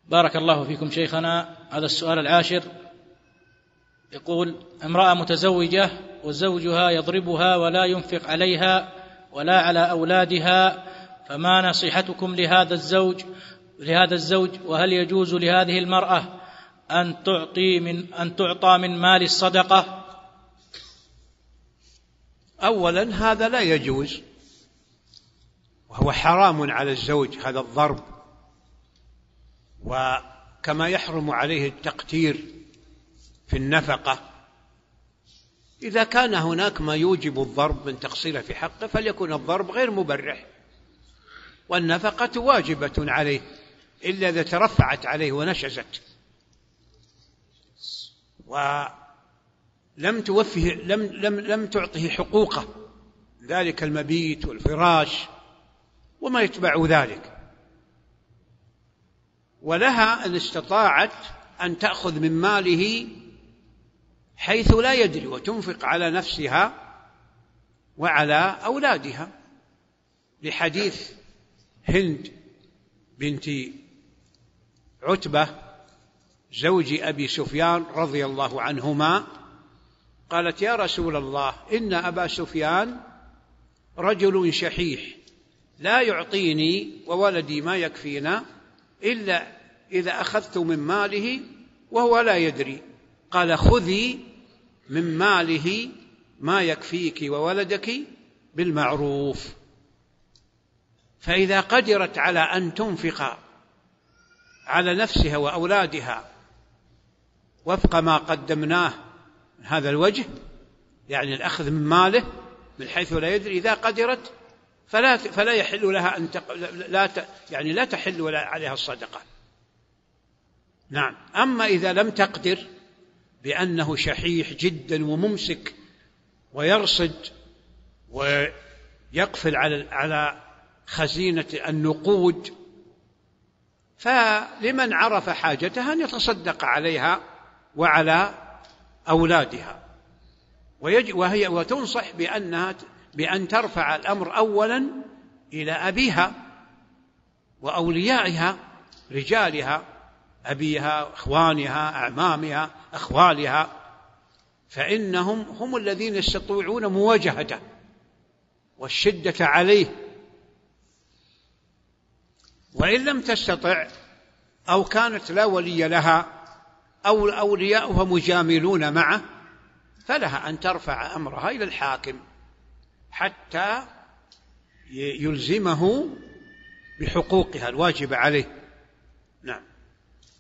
بارك الله فيكم شيخنا. هذا السؤال العاشر يقول: امرأة متزوجة وزوجها يضربها ولا ينفق عليها ولا على أولادها، فما نصيحتكم لهذا الزوج وهل يجوز لهذه المرأة أن تعطى من مال الصدقة؟ أولا هذا لا يجوز، وهو حرام على الزوج هذا الضرب، وكما يحرم عليه التقتير في النفقة. إذا كان هناك ما يوجب الضرب من تقصيره في حقه فليكن الضرب غير مبرح، والنفقة واجبة عليه إلا إذا ترفعت عليه ونشزت ولم توفه لم تعطه حقوقه، ذلك المبيت والفراش وما يتبع ذلك. ولها أن استطاعت أن تأخذ من ماله حيث لا يدري وتنفق على نفسها وعلى أولادها، لحديث هند بنت عتبة زوج أبي سفيان رضي الله عنهما، قالت: يا رسول الله، إن أبا سفيان رجل شحيح لا يعطيني وولدي ما يكفينا إلا إذا أخذت من ماله وهو لا يدري. قال: خذي من ماله ما يكفيك وولدك بالمعروف. فإذا قدرت على أن تنفق على نفسها وأولادها وفق ما قدمناه من هذا الوجه، يعني الأخذ من ماله من حيث لا يدري، إذا قدرت فلا يحل لها لا تحل عليها الصدقة. نعم. أما إذا لم تقدر بأنه شحيح جدا وممسك ويرصد ويقفل على خزينة النقود، فلمن عرف حاجتها أن يتصدق عليها وعلى أولادها. وتنصح بأن ترفع الأمر أولا إلى أبيها وأوليائها رجالها، أبيها، إخوانها، أعمامها، أخوالها، فإنهم هم الذين يستطيعون مواجهته والشدة عليه. وإن لم تستطع أو كانت لا ولي لها أو أولياؤها مجاملون معه، فلها أن ترفع أمرها إلى الحاكم حتى يلزمه بحقوقها الواجبة عليه. نعم.